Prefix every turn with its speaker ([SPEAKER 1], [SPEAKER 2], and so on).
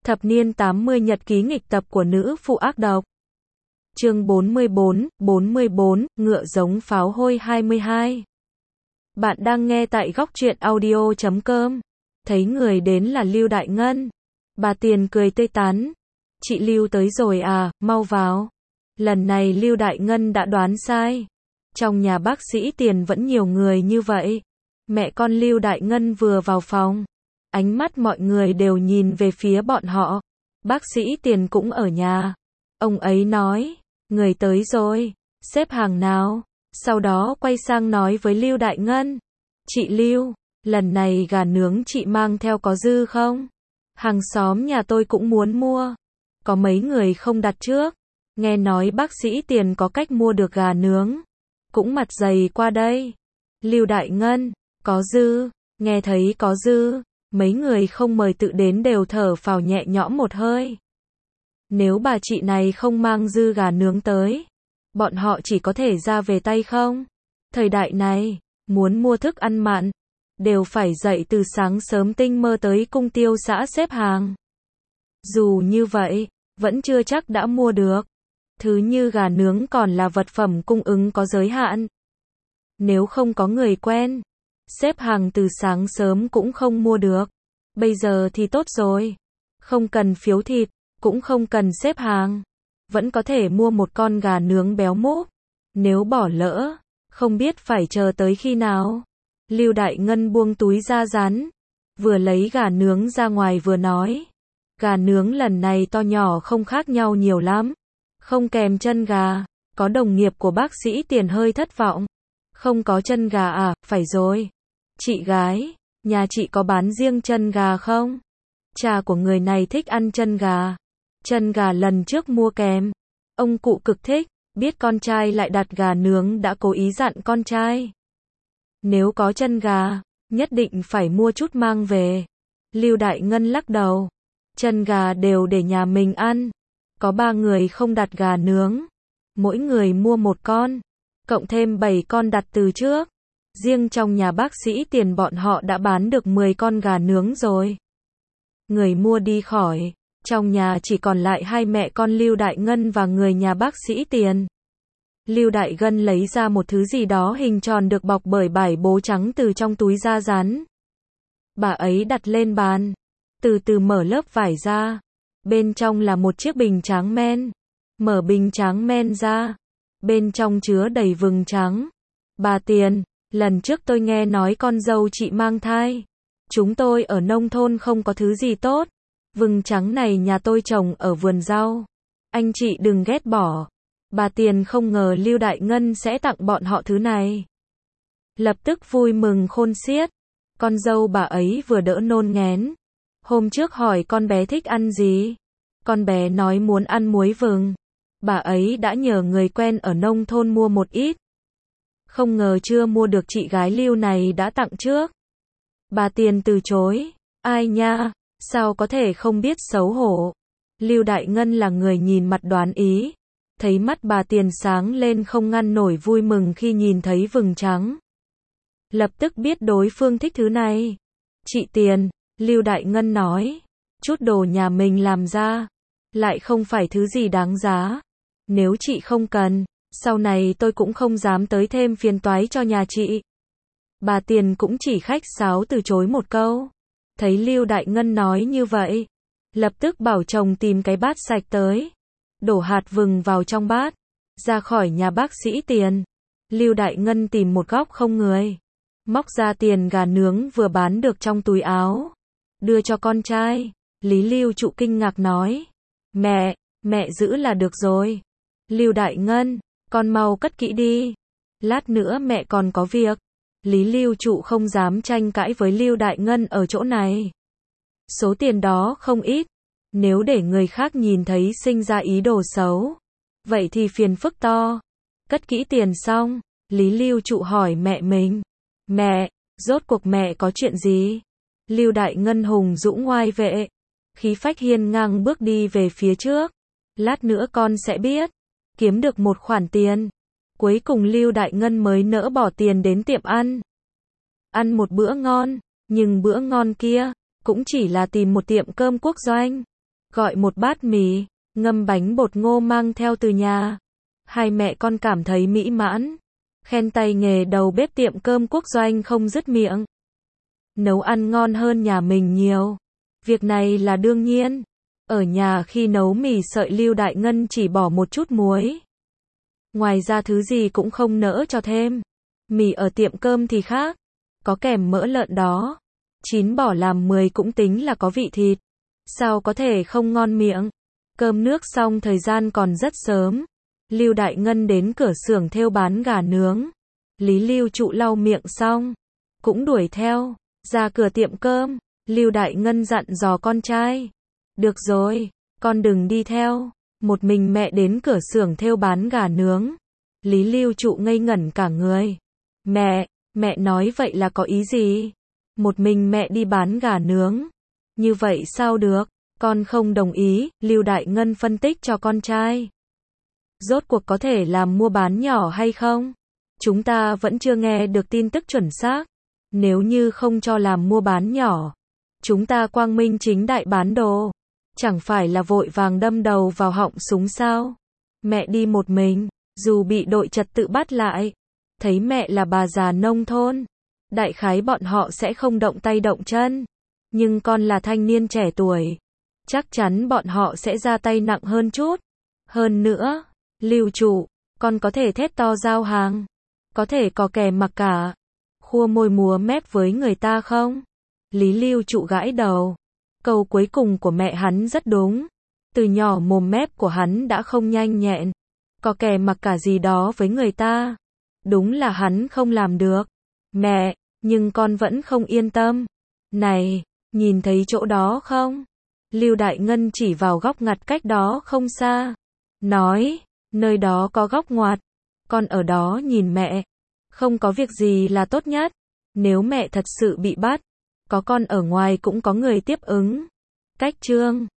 [SPEAKER 1] Thập niên 80 nhật ký nghịch tập của nữ phụ ác độc. Chương 44, ngựa giống pháo hôi 22. Bạn đang nghe tại góc truyện audio.com. Thấy người đến là Lưu Đại Ngân. Bà Tiền cười tươi tắn. Chị Lưu tới rồi à, mau vào. Lần này Lưu Đại Ngân đã đoán sai. Trong nhà bác sĩ Tiền vẫn nhiều người như vậy. Mẹ con Lưu Đại Ngân vừa vào phòng. Ánh mắt mọi người đều nhìn về phía bọn họ. Bác sĩ Tiền cũng ở nhà. Ông ấy nói, người tới rồi, xếp hàng nào. Sau đó quay sang nói với Lưu Đại Ngân. Chị Lưu, lần này gà nướng chị mang theo có dư không? Hàng xóm nhà tôi cũng muốn mua. Có mấy người không đặt trước. Nghe nói bác sĩ Tiền có cách mua được gà nướng. Cũng mặt dày qua đây. Lưu Đại Ngân, có dư, nghe thấy có dư. Mấy người không mời tự đến đều thở phào nhẹ nhõm một hơi. Nếu bà chị này không mang dư gà nướng tới, bọn họ chỉ có thể ra về tay không? Thời đại này, muốn mua thức ăn mặn, đều phải dậy từ sáng sớm tinh mơ tới cung tiêu xã xếp hàng. Dù như vậy, vẫn chưa chắc đã mua được. Thứ như gà nướng còn là vật phẩm cung ứng có giới hạn. Nếu không có người quen, xếp hàng từ sáng sớm cũng không mua được. Bây giờ thì tốt rồi. Không cần phiếu thịt, cũng không cần xếp hàng. Vẫn có thể mua một con gà nướng béo múp. Nếu bỏ lỡ, không biết phải chờ tới khi nào. Lưu Đại Ngân buông túi ra rán. Vừa lấy gà nướng ra ngoài vừa nói. Gà nướng lần này to nhỏ không khác nhau nhiều lắm. Không kèm chân gà. Có đồng nghiệp của bác sĩ Tiền hơi thất vọng. Không có chân gà à, phải rồi. Chị gái, nhà chị có bán riêng chân gà không? Cha của người này thích ăn chân gà. Chân gà lần trước mua kèm. Ông cụ cực thích, biết con trai lại đặt gà nướng đã cố ý dặn con trai. Nếu có chân gà, nhất định phải mua chút mang về. Lưu Đại Ngân lắc đầu. Chân gà đều để nhà mình ăn. Có 3 người không đặt gà nướng. Mỗi người mua một con. Cộng thêm 7 con đặt từ trước. Riêng trong nhà bác sĩ Tiền bọn họ đã bán được 10 con gà nướng rồi. Người mua đi khỏi. Trong nhà chỉ còn lại 2 mẹ con Lưu Đại Ngân và người nhà bác sĩ Tiền. Lưu Đại Ngân lấy ra một thứ gì đó hình tròn được bọc bởi vải bố trắng từ trong túi da rán. Bà ấy đặt lên bàn. Từ từ mở lớp vải ra. Bên trong là một chiếc bình tráng men. Mở bình tráng men ra. Bên trong chứa đầy vừng trắng. Bà Tiền, lần trước tôi nghe nói con dâu chị mang thai. Chúng tôi ở nông thôn không có thứ gì tốt. Vừng trắng này nhà tôi trồng ở vườn rau. Anh chị đừng ghét bỏ. Bà Tiền không ngờ Lưu Đại Ngân sẽ tặng bọn họ thứ này. Lập tức vui mừng khôn xiết. Con dâu bà ấy vừa đỡ nôn nghén. Hôm trước hỏi con bé thích ăn gì. Con bé nói muốn ăn muối vừng. Bà ấy đã nhờ người quen ở nông thôn mua một ít. Không ngờ chưa mua được chị gái Lưu này đã tặng trước. Bà Tiền từ chối. Ai nha, sao có thể không biết xấu hổ. Lưu Đại Ngân là người nhìn mặt đoán ý. Thấy mắt bà Tiền sáng lên không ngăn nổi vui mừng khi nhìn thấy vừng trắng. Lập tức biết đối phương thích thứ này. Chị Tiền, Lưu Đại Ngân nói. Chút đồ nhà mình làm ra. Lại không phải thứ gì đáng giá. Nếu chị không cần, sau này tôi cũng không dám tới thêm phiền toái cho nhà chị. Bà Tiền cũng chỉ khách sáo từ chối một câu. Thấy Lưu Đại Ngân nói như vậy, lập tức bảo chồng tìm cái bát sạch tới. Đổ hạt vừng vào trong bát. Ra khỏi nhà bác sĩ Tiền. Lưu Đại Ngân tìm một góc không người. Móc ra tiền gà nướng vừa bán được trong túi áo. Đưa cho con trai. Lý Lưu Trụ kinh ngạc nói. Mẹ giữ là được rồi. Lưu Đại Ngân, con mau cất kỹ đi. Lát nữa mẹ còn có việc. Lý Lưu Trụ không dám tranh cãi với Lưu Đại Ngân ở chỗ này. Số tiền đó không ít. Nếu để người khác nhìn thấy sinh ra ý đồ xấu, vậy thì phiền phức to. Cất kỹ tiền xong, Lý Lưu Trụ hỏi mẹ mình. Mẹ, rốt cuộc mẹ có chuyện gì? Lưu Đại Ngân hùng dũng ngoai vệ. Khí phách hiên ngang bước đi về phía trước. Lát nữa con sẽ biết. Kiếm được một khoản tiền. Cuối cùng Lưu Đại Ngân mới nỡ bỏ tiền đến tiệm ăn. Ăn một bữa ngon, nhưng bữa ngon kia, cũng chỉ là tìm một tiệm cơm quốc doanh. gọi một bát mì, ngâm bánh bột ngô mang theo từ nhà. Hai mẹ con cảm thấy mỹ mãn, khen tay nghề đầu bếp tiệm cơm quốc doanh không dứt miệng. Nấu ăn ngon hơn nhà mình nhiều. Việc này là đương nhiên. Ở nhà khi nấu mì sợi Lưu Đại Ngân chỉ bỏ một chút muối. Ngoài ra thứ gì cũng không nỡ cho thêm. Mì ở tiệm cơm thì khác. Có kèm mỡ lợn đó. 9 bỏ làm 10 cũng tính là có vị thịt. Sao có thể không ngon miệng. Cơm nước xong thời gian còn rất sớm. Lưu Đại Ngân đến cửa xưởng thêu bán gà nướng. Lý Lưu Trụ lau miệng xong, cũng đuổi theo, ra cửa tiệm cơm. Lưu Đại Ngân dặn dò con trai. Được rồi, con đừng đi theo. Một mình mẹ đến cửa xưởng thêu bán gà nướng. Lý Lưu Trụ ngây ngẩn cả người. Mẹ nói vậy là có ý gì? Một mình mẹ đi bán gà nướng. Như vậy sao được? Con không đồng ý, Lưu Đại Ngân phân tích cho con trai. Rốt cuộc có thể làm mua bán nhỏ hay không? Chúng ta vẫn chưa nghe được tin tức chuẩn xác. Nếu như không cho làm mua bán nhỏ, chúng ta quang minh chính đại bán đồ. Chẳng phải là vội vàng đâm đầu vào họng súng sao? Mẹ đi một mình, dù bị đội trật tự bắt lại, thấy mẹ là bà già nông thôn, đại khái bọn họ sẽ không động tay động chân. Nhưng con là thanh niên trẻ tuổi, chắc chắn bọn họ sẽ ra tay nặng hơn chút. Hơn nữa, Lưu Trụ, con có thể thét to giao hàng, có thể có kè mặc cả, khua môi múa mép với người ta không? Lý Lưu Trụ gãi đầu. Câu cuối cùng của mẹ hắn rất đúng. Từ nhỏ mồm mép của hắn đã không nhanh nhẹn. Có kè mặc cả gì đó với người ta. Đúng là hắn không làm được. Mẹ, nhưng con vẫn không yên tâm. Này, nhìn thấy chỗ đó không? Lưu Đại Ngân chỉ vào góc ngặt cách đó không xa. Nói, nơi đó có góc ngoặt. Con ở đó nhìn mẹ. Không có việc gì là tốt nhất. Nếu mẹ thật sự bị bắt, có con ở ngoài cũng có người tiếp ứng. Cách chương